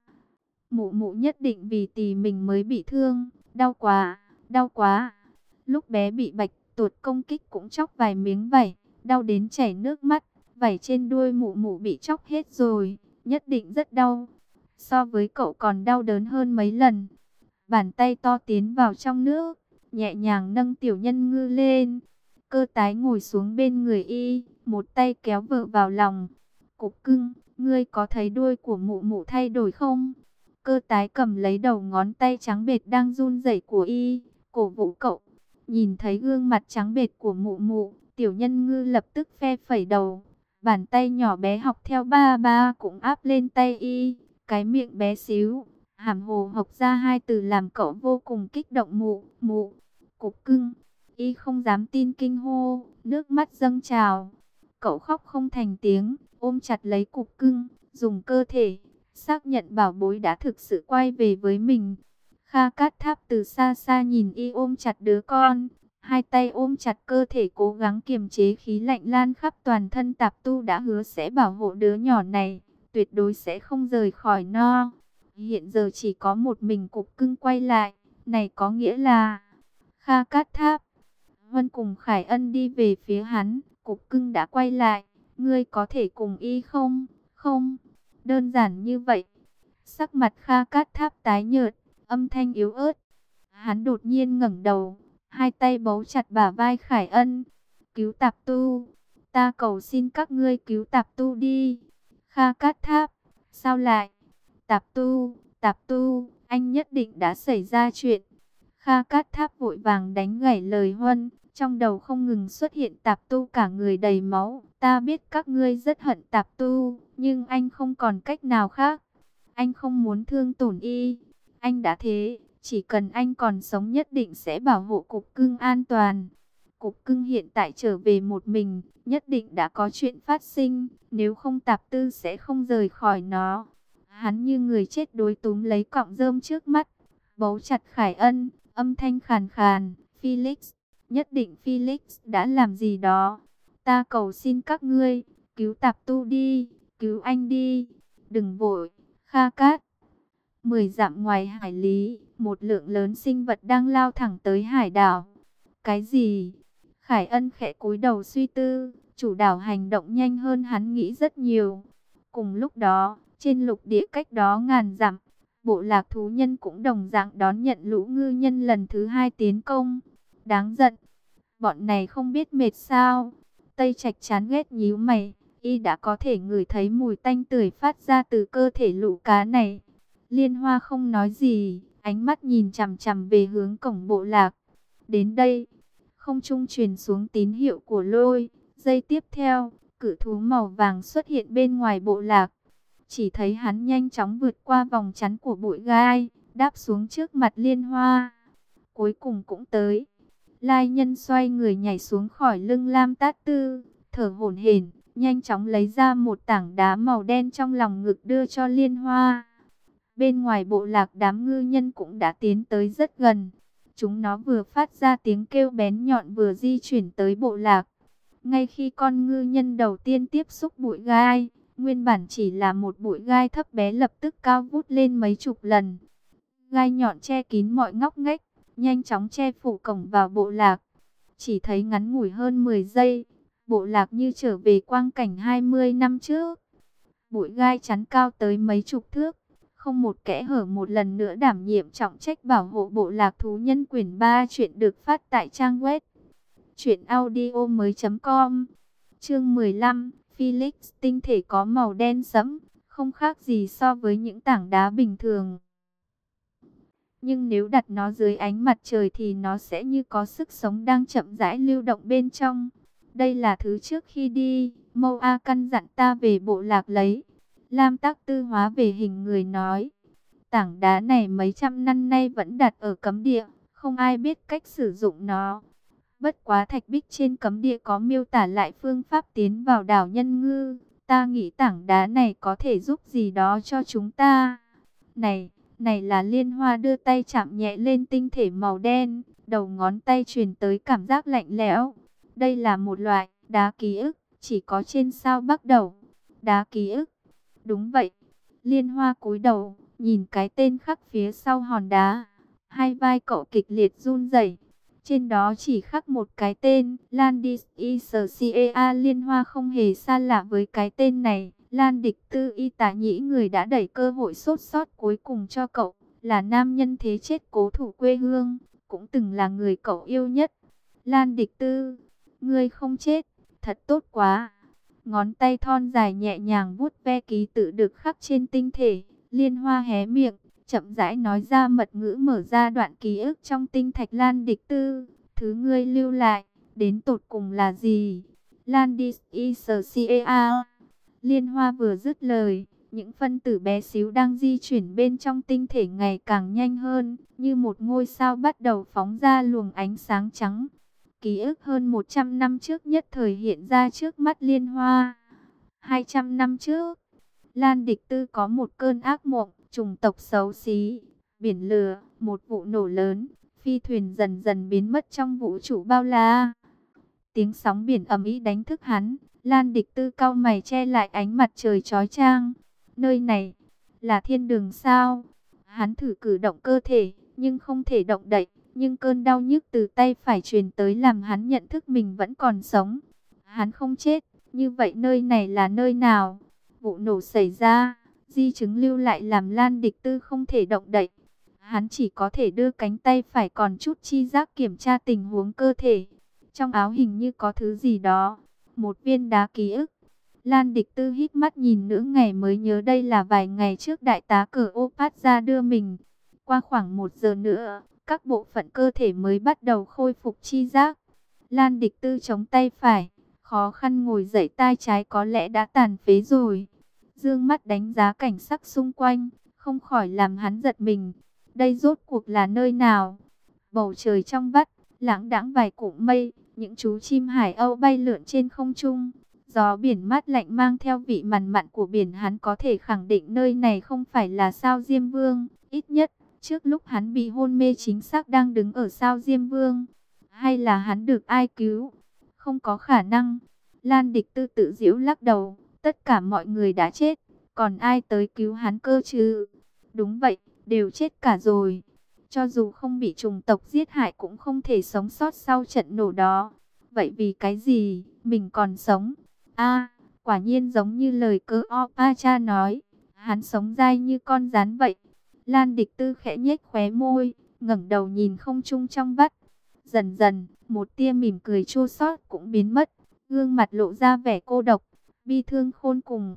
Mụ mụ nhất định vì tì mình mới bị thương, đau quá, đau quá. Lúc bé bị bạch tuộc công kích cũng chóc vài miếng vảy, đau đến chảy nước mắt. Vảy trên đuôi mụ mụ bị chóc hết rồi, nhất định rất đau. So với cậu còn đau đớn hơn mấy lần. Bàn tay to tiến vào trong nước, nhẹ nhàng nâng Tiểu Nhân Ngư lên. Cơ Tái ngồi xuống bên người Y, một tay kéo vợ vào lòng. Cục Cưng, ngươi có thấy đuôi của mụ mụ thay đổi không? Cơ Tái cầm lấy đầu ngón tay trắng bệt đang run rẩy của Y, cổ vũ cậu. Nhìn thấy gương mặt trắng bệt của mụ mụ, Tiểu Nhân Ngư lập tức phe phẩy đầu. Bàn tay nhỏ bé học theo ba ba cũng áp lên tay Y, cái miệng bé xíu, hàm hồ học ra hai từ làm cậu vô cùng kích động. Mụ, mụ, Cục Cưng. Y không dám tin kinh hô, nước mắt dâng trào. Cậu khóc không thành tiếng, ôm chặt lấy Cục Cưng, dùng cơ thể xác nhận bảo bối đã thực sự quay về với mình. Kha Cát Tháp từ xa xa nhìn Y ôm chặt đứa con, hai tay ôm chặt cơ thể cố gắng kiềm chế khí lạnh lan khắp toàn thân. Tạp Tu đã hứa sẽ bảo hộ đứa nhỏ này, tuyệt đối sẽ không rời khỏi nó. Hiện giờ chỉ có một mình Cục Cưng quay lại, này có nghĩa là Kha Cát Tháp, Vân cùng Khải Ân đi về phía hắn. Cục Cưng đã quay lại, ngươi có thể cùng Y không? Không, đơn giản như vậy. Sắc mặt Kha Cát Tháp tái nhợt, âm thanh yếu ớt. Hắn đột nhiên ngẩng đầu, hai tay bấu chặt bả vai Khải Ân. Cứu Tạp Tu, ta cầu xin các ngươi cứu Tạp Tu đi. Kha Cát Tháp, sao lại? Tạp Tu, Tạp Tu, anh nhất định đã xảy ra chuyện. Kha Cát Tháp vội vàng đánh gãy lời Huân, trong đầu không ngừng xuất hiện Tạp Tu cả người đầy máu. Ta biết các ngươi rất hận Tạp Tu, nhưng anh không còn cách nào khác. Anh không muốn thương tổn Y. Anh đã thế, chỉ cần anh còn sống nhất định sẽ bảo hộ Cục Cưng an toàn. Cục Cưng hiện tại trở về một mình, nhất định đã có chuyện phát sinh, nếu không Tạp Tư sẽ không rời khỏi nó. Hắn như người chết đối túm lấy cọng rơm trước mắt, bấu chặt Khải Ân, âm thanh khàn khàn, Felix, nhất định Felix đã làm gì đó. Ta cầu xin các ngươi, cứu Tạp Tu đi, cứu anh đi, đừng vội, Kha Cát. Mười dặm ngoài hải lý, một lượng lớn sinh vật đang lao thẳng tới hải đảo. Cái gì? Khải Ân khẽ cúi đầu suy tư, chủ đảo hành động nhanh hơn hắn nghĩ rất nhiều. Cùng lúc đó, trên lục địa cách đó ngàn dặm, bộ lạc thú nhân cũng đồng dạng đón nhận lũ ngư nhân lần thứ hai tiến công. Đáng giận, bọn này không biết mệt sao? Tây Trạch chán ghét nhíu mày, y đã có thể ngửi thấy mùi tanh tưởi phát ra từ cơ thể lũ cá này. Liên Hoa không nói gì, ánh mắt nhìn chằm chằm về hướng cổng bộ lạc. Đến đây, không trung truyền xuống tín hiệu của lôi. Giây tiếp theo, cự thú màu vàng xuất hiện bên ngoài bộ lạc. Chỉ thấy hắn nhanh chóng vượt qua vòng chắn của bụi gai, đáp xuống trước mặt Liên Hoa. Cuối cùng cũng tới. Lai Nhân xoay người nhảy xuống khỏi lưng Lam Tát Tư, thở hổn hển, nhanh chóng lấy ra một tảng đá màu đen trong lòng ngực đưa cho Liên Hoa. Bên ngoài bộ lạc đám ngư nhân cũng đã tiến tới rất gần. Chúng nó vừa phát ra tiếng kêu bén nhọn vừa di chuyển tới bộ lạc. Ngay khi con ngư nhân đầu tiên tiếp xúc bụi gai, nguyên bản chỉ là một bụi gai thấp bé lập tức cao vút lên mấy chục lần. Gai nhọn che kín mọi ngóc ngách, nhanh chóng che phủ cổng vào bộ lạc. Chỉ thấy ngắn ngủi hơn mười giây, bộ lạc như trở về quang cảnh hai mươi năm trước. Bụi gai chắn cao tới mấy chục thước, không một kẽ hở, một lần nữa đảm nhiệm trọng trách bảo hộ bộ lạc thú nhân. Quyển ba chuyện được phát tại trang web truyện audio mới chấm com. Chương mười lăm, Felix tinh thể có màu đen sẫm, không khác gì so với những tảng đá bình thường. Nhưng nếu đặt nó dưới ánh mặt trời thì nó sẽ như có sức sống đang chậm rãi lưu động bên trong. Đây là thứ trước khi đi, Mâu A căn dặn ta về bộ lạc lấy. Lam Tắc Tư hóa về hình người nói. Tảng đá này mấy trăm năm nay vẫn đặt ở cấm địa, không ai biết cách sử dụng nó. Bất quá thạch bích trên cấm địa có miêu tả lại phương pháp tiến vào đảo Nhân Ngư. Ta nghĩ tảng đá này có thể giúp gì đó cho chúng ta. Này, này là Liên Hoa đưa tay chạm nhẹ lên tinh thể màu đen, đầu ngón tay truyền tới cảm giác lạnh lẽo. Đây là một loại đá ký ức, chỉ có trên sao Bắc Đầu. Đá ký ức. Đúng vậy. Liên Hoa cúi đầu, nhìn cái tên khắc phía sau hòn đá. Hai vai cậu kịch liệt run rẩy. Trên đó chỉ khắc một cái tên, Landis Isca. Liên Hoa không hề xa lạ với cái tên này. Lan Địch Tư y tá nhĩ người đã đẩy cơ hội sốt sót cuối cùng cho cậu, là nam nhân thế chết cố thủ quê hương, cũng từng là người cậu yêu nhất. Lan Địch Tư, ngươi không chết, thật tốt quá. Ngón tay thon dài nhẹ nhàng vuốt ve ký tự được khắc trên tinh thể. Liên Hoa hé miệng, chậm rãi nói ra mật ngữ, mở ra đoạn ký ức trong tinh thạch. Lan Địch Tư, thứ ngươi lưu lại, đến tột cùng là gì? Landis Isca. Liên Hoa vừa dứt lời, những phân tử bé xíu đang di chuyển bên trong tinh thể ngày càng nhanh hơn, như một ngôi sao bắt đầu phóng ra luồng ánh sáng trắng. Ký ức hơn một trăm năm trước nhất thời hiện ra trước mắt Liên Hoa. hai trăm năm trước, Lan Địch Tư có một cơn ác mộng, chủng tộc xấu xí, biển lửa, một vụ nổ lớn, phi thuyền dần dần biến mất trong vũ trụ bao la. Tiếng sóng biển ầm ĩ đánh thức hắn. Lan Địch Tư cau mày che lại ánh mặt trời chói chang. Nơi này là thiên đường sao? Hắn thử cử động cơ thể, nhưng không thể động đậy. Nhưng cơn đau nhức từ tay phải truyền tới làm hắn nhận thức mình vẫn còn sống. Hắn không chết, như vậy nơi này là nơi nào? Vụ nổ xảy ra, di chứng lưu lại làm Lan Địch Tư không thể động đậy. Hắn chỉ có thể đưa cánh tay phải còn chút chi giác kiểm tra tình huống cơ thể. Trong áo hình như có thứ gì đó. Một viên đá ký ức. Lan Địch Tư hít mắt nhìn nửa ngày mới nhớ đây là vài ngày trước đại tá Cờ Ô Phát ra đưa mình. Qua khoảng một giờ nữa, các bộ phận cơ thể mới bắt đầu khôi phục chi giác. Lan Địch Tư chống tay phải, khó khăn ngồi dậy, tay trái có lẽ đã tàn phế rồi. Dương mắt đánh giá cảnh sắc xung quanh, không khỏi làm hắn giật mình. Đây rốt cuộc là nơi nào? Bầu trời trong vắt, lãng đãng vài cụm mây. Những chú chim hải âu bay lượn trên không trung. Gió biển mát lạnh mang theo vị mặn mặn của biển. Hắn có thể khẳng định nơi này không phải là sao Diêm Vương. Ít nhất, Trước lúc hắn bị hôn mê chính xác đang đứng ở sao Diêm Vương, hay là hắn được ai cứu? Không có khả năng. Lan Địch Tư tự giễu lắc đầu, tất cả mọi người đã chết, còn ai tới cứu hắn cơ chứ? Đúng vậy, đều chết cả rồi. Cho dù không bị chủng tộc giết hại cũng không thể sống sót sau trận nổ đó. Vậy vì cái gì mình còn sống? A, quả nhiên giống như lời cơ o pa cha nói, hắn sống dai như con rắn vậy. Lan Địch Tư khẽ nhếch khóe môi, ngẩng đầu nhìn không trung trong vắt. Dần dần, một tia mỉm cười chua xót cũng biến mất, gương mặt lộ ra vẻ cô độc, bi thương khôn cùng.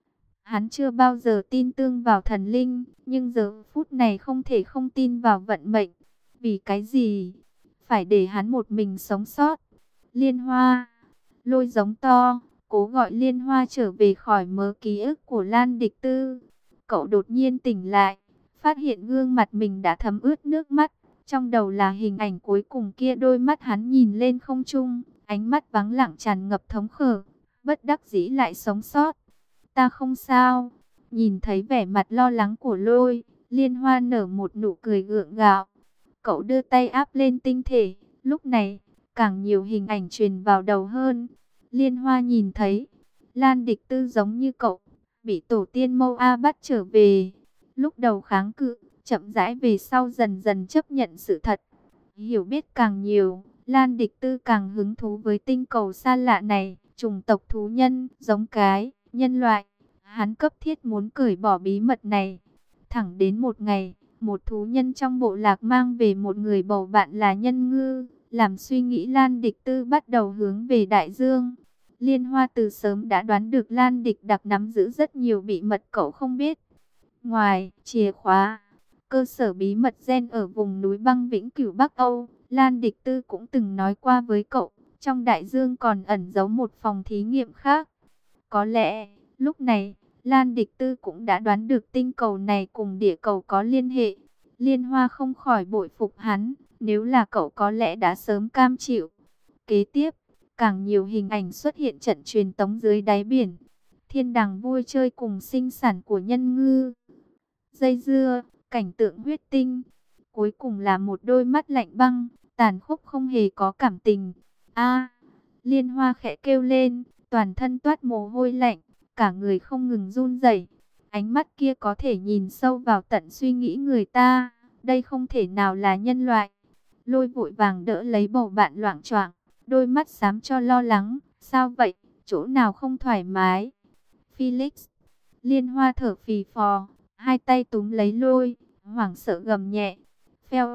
Hắn chưa bao giờ tin tương vào thần linh, nhưng giờ phút này không thể không tin vào vận mệnh. Vì cái gì? Phải để hắn một mình sống sót. Liên Hoa, Lôi giống to, cố gọi Liên Hoa trở về khỏi mớ ký ức của Lan Địch Tư. Cậu đột nhiên tỉnh lại, phát hiện gương mặt mình đã thấm ướt nước mắt. Trong đầu là hình ảnh cuối cùng kia, đôi mắt hắn nhìn lên không trung, ánh mắt vắng lặng tràn ngập thống khổ, bất đắc dĩ lại sống sót. Ta không sao. Nhìn thấy vẻ mặt lo lắng của Lôi, Liên Hoa nở một nụ cười gượng gạo. Cậu đưa tay áp lên tinh thể, lúc này, càng nhiều hình ảnh truyền vào đầu hơn. Liên Hoa nhìn thấy, Lan Địch Tư giống như cậu, bị tổ tiên Mâu A bắt trở về. Lúc đầu kháng cự, chậm rãi về sau dần dần chấp nhận sự thật. Hiểu biết càng nhiều, Lan Địch Tư càng hứng thú với tinh cầu xa lạ này, chủng tộc thú nhân, giống cái, nhân loại. Hắn cấp thiết muốn cởi bỏ bí mật này. Thẳng đến một ngày, một thú nhân trong bộ lạc mang về một người bầu bạn là nhân ngư, làm suy nghĩ Lan Địch Tư bắt đầu hướng về đại dương. Liên Hoa từ sớm đã đoán được Lan Địch đặc nắm giữ rất nhiều bí mật cậu không biết. Ngoài chìa khóa, cơ sở bí mật gen ở vùng núi băng vĩnh cửu Bắc Âu, Lan Địch Tư cũng từng nói qua với cậu, trong đại dương còn ẩn giấu một phòng thí nghiệm khác. Có lẽ, lúc này, Lan Địch Tư cũng đã đoán được tinh cầu này cùng địa cầu có liên hệ. Liên Hoa không khỏi bội phục hắn, nếu là cậu có lẽ đã sớm cam chịu. Kế tiếp, càng nhiều hình ảnh xuất hiện trận truyền tống dưới đáy biển. Thiên đàng vui chơi cùng sinh sản của nhân ngư. Dây dưa, cảnh tượng huyết tinh. Cuối cùng là một đôi mắt lạnh băng, tàn khốc không hề có cảm tình. A, Liên Hoa khẽ kêu lên, toàn thân toát mồ hôi lạnh, cả người không ngừng run rẩy. Ánh mắt kia có thể nhìn sâu vào tận suy nghĩ người ta, đây không thể nào là nhân loại. Lôi vội vàng đỡ lấy bầu bạn loạng choạng, đôi mắt xám cho lo lắng, sao vậy, chỗ nào không thoải mái? Felix, Liên Hoa thở phì phò, hai tay túm lấy Lôi, hoảng sợ gầm nhẹ. Phèo.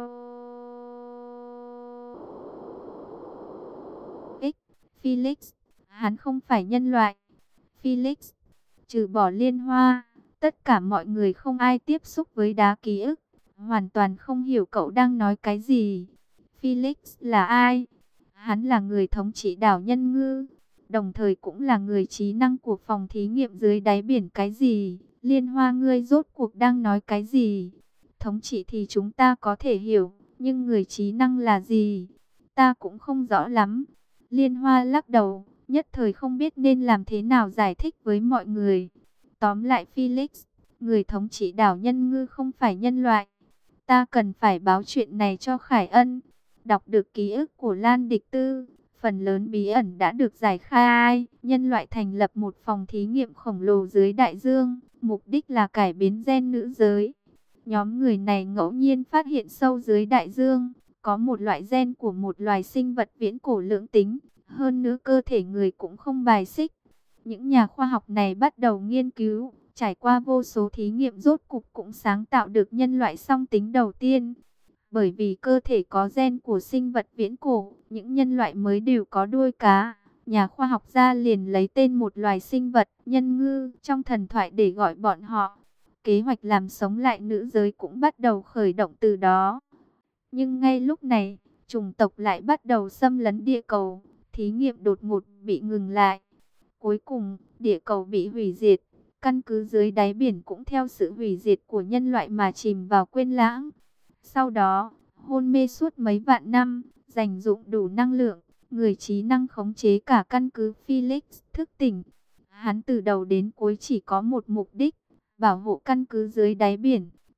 X, Felix, hắn không phải nhân loại. Felix, trừ bỏ Liên Hoa, tất cả mọi người không ai tiếp xúc với đá ký ức, hoàn toàn không hiểu cậu đang nói cái gì. Felix là ai? Hắn là người thống trị đảo Nhân Ngư, đồng thời cũng là người trí năng của phòng thí nghiệm dưới đáy biển cái gì? Liên Hoa, ngươi rốt cuộc đang nói cái gì? Thống trị thì chúng ta có thể hiểu, nhưng người trí năng là gì? Ta cũng không rõ lắm. Liên Hoa lắc đầu, nhất thời không biết nên làm thế nào giải thích với mọi người. Tóm lại Felix, người thống trị đảo Nhân Ngư không phải nhân loại. Ta cần phải báo chuyện này cho Khải Ân. Đọc được ký ức của Lan Địch Tư, phần lớn bí ẩn đã được giải khai. Nhân loại thành lập một phòng thí nghiệm khổng lồ dưới đại dương, mục đích là cải biến gen nữ giới. Nhóm người này ngẫu nhiên phát hiện sâu dưới đại dương, có một loại gen của một loài sinh vật viễn cổ lưỡng tính, hơn nữa cơ thể người cũng không bài xích. Những nhà khoa học này bắt đầu nghiên cứu, trải qua vô số thí nghiệm rốt cục cũng sáng tạo được nhân loại song tính đầu tiên. Bởi vì cơ thể có gen của sinh vật viễn cổ, những nhân loại mới đều có đuôi cá. Nhà khoa học gia liền lấy tên một loài sinh vật, nhân ngư, trong thần thoại để gọi bọn họ. Kế hoạch làm sống lại nữ giới cũng bắt đầu khởi động từ đó. Nhưng ngay lúc này, chủng tộc lại bắt đầu xâm lấn địa cầu. Thí nghiệm đột ngột bị ngừng lại. Cuối cùng, địa cầu bị hủy diệt. Căn cứ dưới đáy biển cũng theo sự hủy diệt của nhân loại mà chìm vào quên lãng. Sau đó, hôn mê suốt mấy vạn năm, dành dụng đủ năng lượng, người trí năng khống chế cả căn cứ Felix thức tỉnh. Hắn từ đầu đến cuối chỉ có một mục đích, bảo hộ căn cứ dưới đáy biển,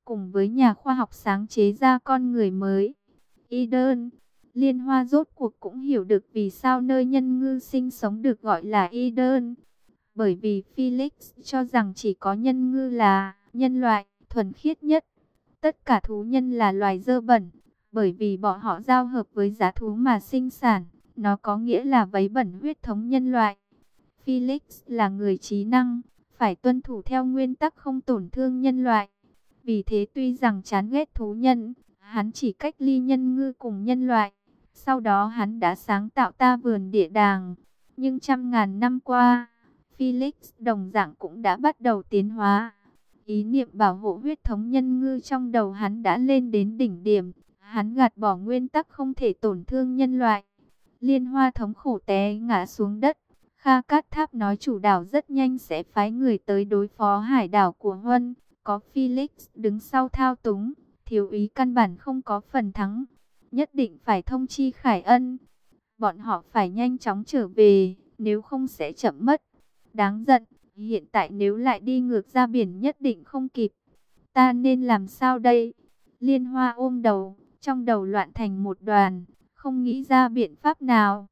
cùng với nhà khoa học sáng chế ra con người mới. Eden, Liên Hoa rốt cuộc cũng hiểu được vì sao nơi nhân ngư sinh sống được gọi là Eden. Bởi vì Felix cho rằng chỉ có nhân ngư là nhân loại thuần khiết nhất. Tất cả thú nhân là loài dơ bẩn, bởi vì bọn họ giao hợp với giá thú mà sinh sản. Nó có nghĩa là vấy bẩn huyết thống nhân loại. Felix là người trí năng, phải tuân thủ theo nguyên tắc không tổn thương nhân loại. Vì thế tuy rằng chán ghét thú nhân, hắn chỉ cách ly nhân ngư cùng nhân loại. Sau đó hắn đã sáng tạo ta vườn địa đàng. Nhưng trăm ngàn năm qua, Felix đồng dạng cũng đã bắt đầu tiến hóa. Ý niệm bảo hộ huyết thống nhân ngư trong đầu hắn đã lên đến đỉnh điểm. Hắn gạt bỏ nguyên tắc không thể tổn thương nhân loại. Liên Hoa thống khổ té ngã xuống đất. Kha Cát Tháp nói chủ đảo rất nhanh sẽ phái người tới đối phó hải đảo của Huân. Có Felix đứng sau thao túng, thiếu úy căn bản không có phần thắng. Nhất định phải thông chi Khải Ân. Bọn họ phải nhanh chóng trở về, nếu không sẽ chậm mất. Đáng giận, hiện tại nếu lại đi ngược ra biển nhất định không kịp. Ta nên làm sao đây? Liên Hoa ôm đầu, trong đầu loạn thành một đoàn, không nghĩ ra biện pháp nào.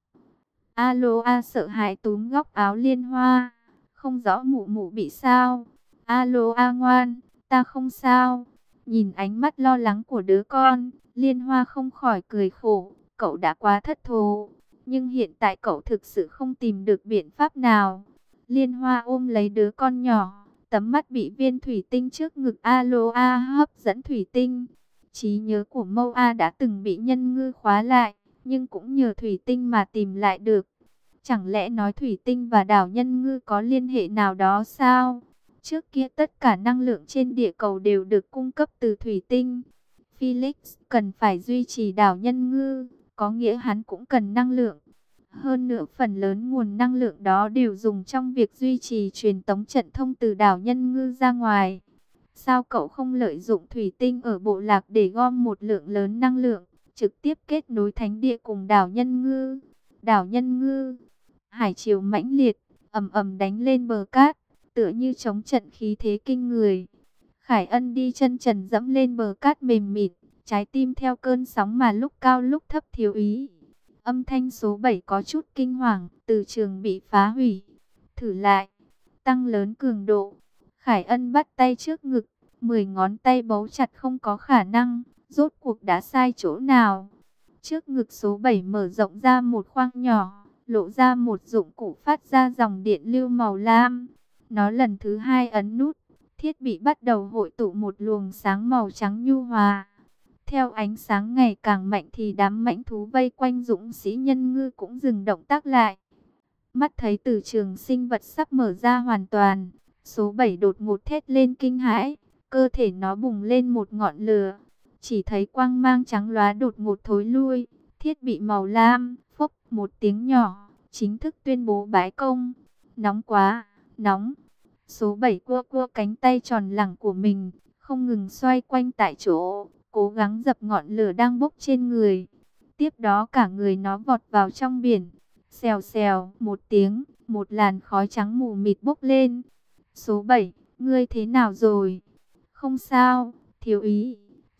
Alo a sợ hãi túm góc áo Liên Hoa, không rõ mụ mụ bị sao. Alo a ngoan, ta không sao. Nhìn ánh mắt lo lắng của đứa con, Liên Hoa không khỏi cười khổ. Cậu đã quá thất thố, nhưng hiện tại cậu thực sự không tìm được biện pháp nào. Liên Hoa ôm lấy đứa con nhỏ, tấm mắt bị viên thủy tinh trước ngực Alo a hấp dẫn thủy tinh. Trí nhớ của Mâu A đã từng bị nhân ngư khóa lại, nhưng cũng nhờ thủy tinh mà tìm lại được. Chẳng lẽ nói thủy tinh và đảo nhân ngư có liên hệ nào đó sao? Trước kia tất cả năng lượng trên địa cầu đều được cung cấp từ thủy tinh. Felix cần phải duy trì đảo nhân ngư, có nghĩa hắn cũng cần năng lượng. Hơn nữa phần lớn nguồn năng lượng đó đều dùng trong việc duy trì truyền tống trận thông từ đảo nhân ngư ra ngoài. Sao cậu không lợi dụng thủy tinh ở bộ lạc để gom một lượng lớn năng lượng, trực tiếp kết nối thánh địa cùng đảo nhân ngư? Đảo nhân ngư, hải triều mãnh liệt, ầm ầm đánh lên bờ cát, tựa như chống trận khí thế kinh người. Khải Ân đi chân trần dẫm lên bờ cát mềm mịn, trái tim theo cơn sóng mà lúc cao lúc thấp thiếu ý. Âm thanh số bảy có chút kinh hoàng, từ trường bị phá hủy. Thử lại, tăng lớn cường độ. Khải Ân bắt tay trước ngực, mười ngón tay bấu chặt không có khả năng, rốt cuộc đã sai chỗ nào. Trước ngực số bảy mở rộng ra một khoang nhỏ, lộ ra một dụng cụ phát ra dòng điện lưu màu lam. Nó lần thứ hai ấn nút, thiết bị bắt đầu hội tụ một luồng sáng màu trắng nhu hòa. Theo ánh sáng ngày càng mạnh thì đám mãnh thú vây quanh dũng sĩ nhân ngư cũng dừng động tác lại. Mắt thấy từ trường sinh vật sắp mở ra hoàn toàn, số bảy đột ngột thét lên kinh hãi, cơ thể nó bùng lên một ngọn lửa. Chỉ thấy quang mang trắng lóa đột ngột thối lui, thiết bị màu lam, phốc một tiếng nhỏ, chính thức tuyên bố bái công. Nóng quá, nóng. Số bảy cua cua cánh tay tròn lẳng của mình, không ngừng xoay quanh tại chỗ, cố gắng dập ngọn lửa đang bốc trên người. Tiếp đó cả người nó vọt vào trong biển. Xèo xèo, một tiếng, một làn khói trắng mù mịt bốc lên. Số bảy, ngươi thế nào rồi? Không sao, thiếu ý.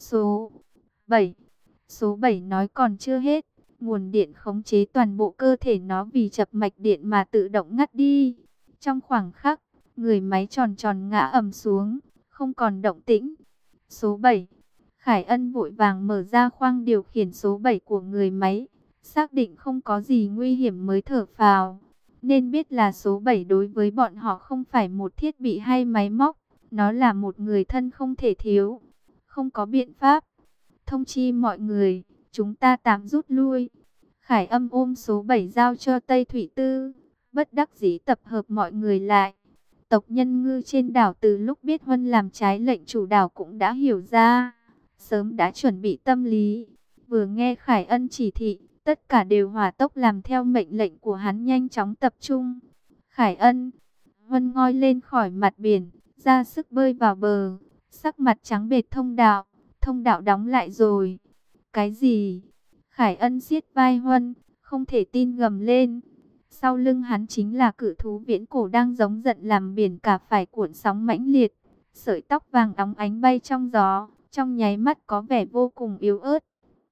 Số bảy, số bảy nói còn chưa hết. Nguồn điện khống chế toàn bộ cơ thể nó vì chập mạch điện mà tự động ngắt đi. Trong khoảng khắc, người máy tròn tròn ngã ầm xuống, không còn động tĩnh. Số bảy, Khải Ân vội vàng mở ra khoang điều khiển số bảy của người máy, xác định không có gì nguy hiểm mới thở phào. Nên biết là số bảy đối với bọn họ không phải một thiết bị hay máy móc, nó là một người thân không thể thiếu. Không có biện pháp. Thông chi mọi người, chúng ta tạm rút lui. Khải Âm ôm số bảy giao cho Tây Thủy Tư, bất đắc dĩ tập hợp mọi người lại. Tộc nhân ngư trên đảo từ lúc biết Huân làm trái lệnh chủ đảo cũng đã hiểu ra, sớm đã chuẩn bị tâm lý. Vừa nghe Khải Ân chỉ thị, tất cả đều hỏa tốc làm theo mệnh lệnh của hắn, nhanh chóng tập trung. Khải Ân, Huân ngoi lên khỏi mặt biển, ra sức bơi vào bờ, sắc mặt trắng bệch. Thông đạo, thông đạo đóng lại rồi. Cái gì? Khải Ân siết vai Huân, không thể tin gầm lên. Sau lưng hắn chính là cự thú viễn cổ đang giống giận làm biển cả phải cuộn sóng mãnh liệt. Sợi tóc vàng óng ánh bay trong gió, trong nháy mắt có vẻ vô cùng yếu ớt.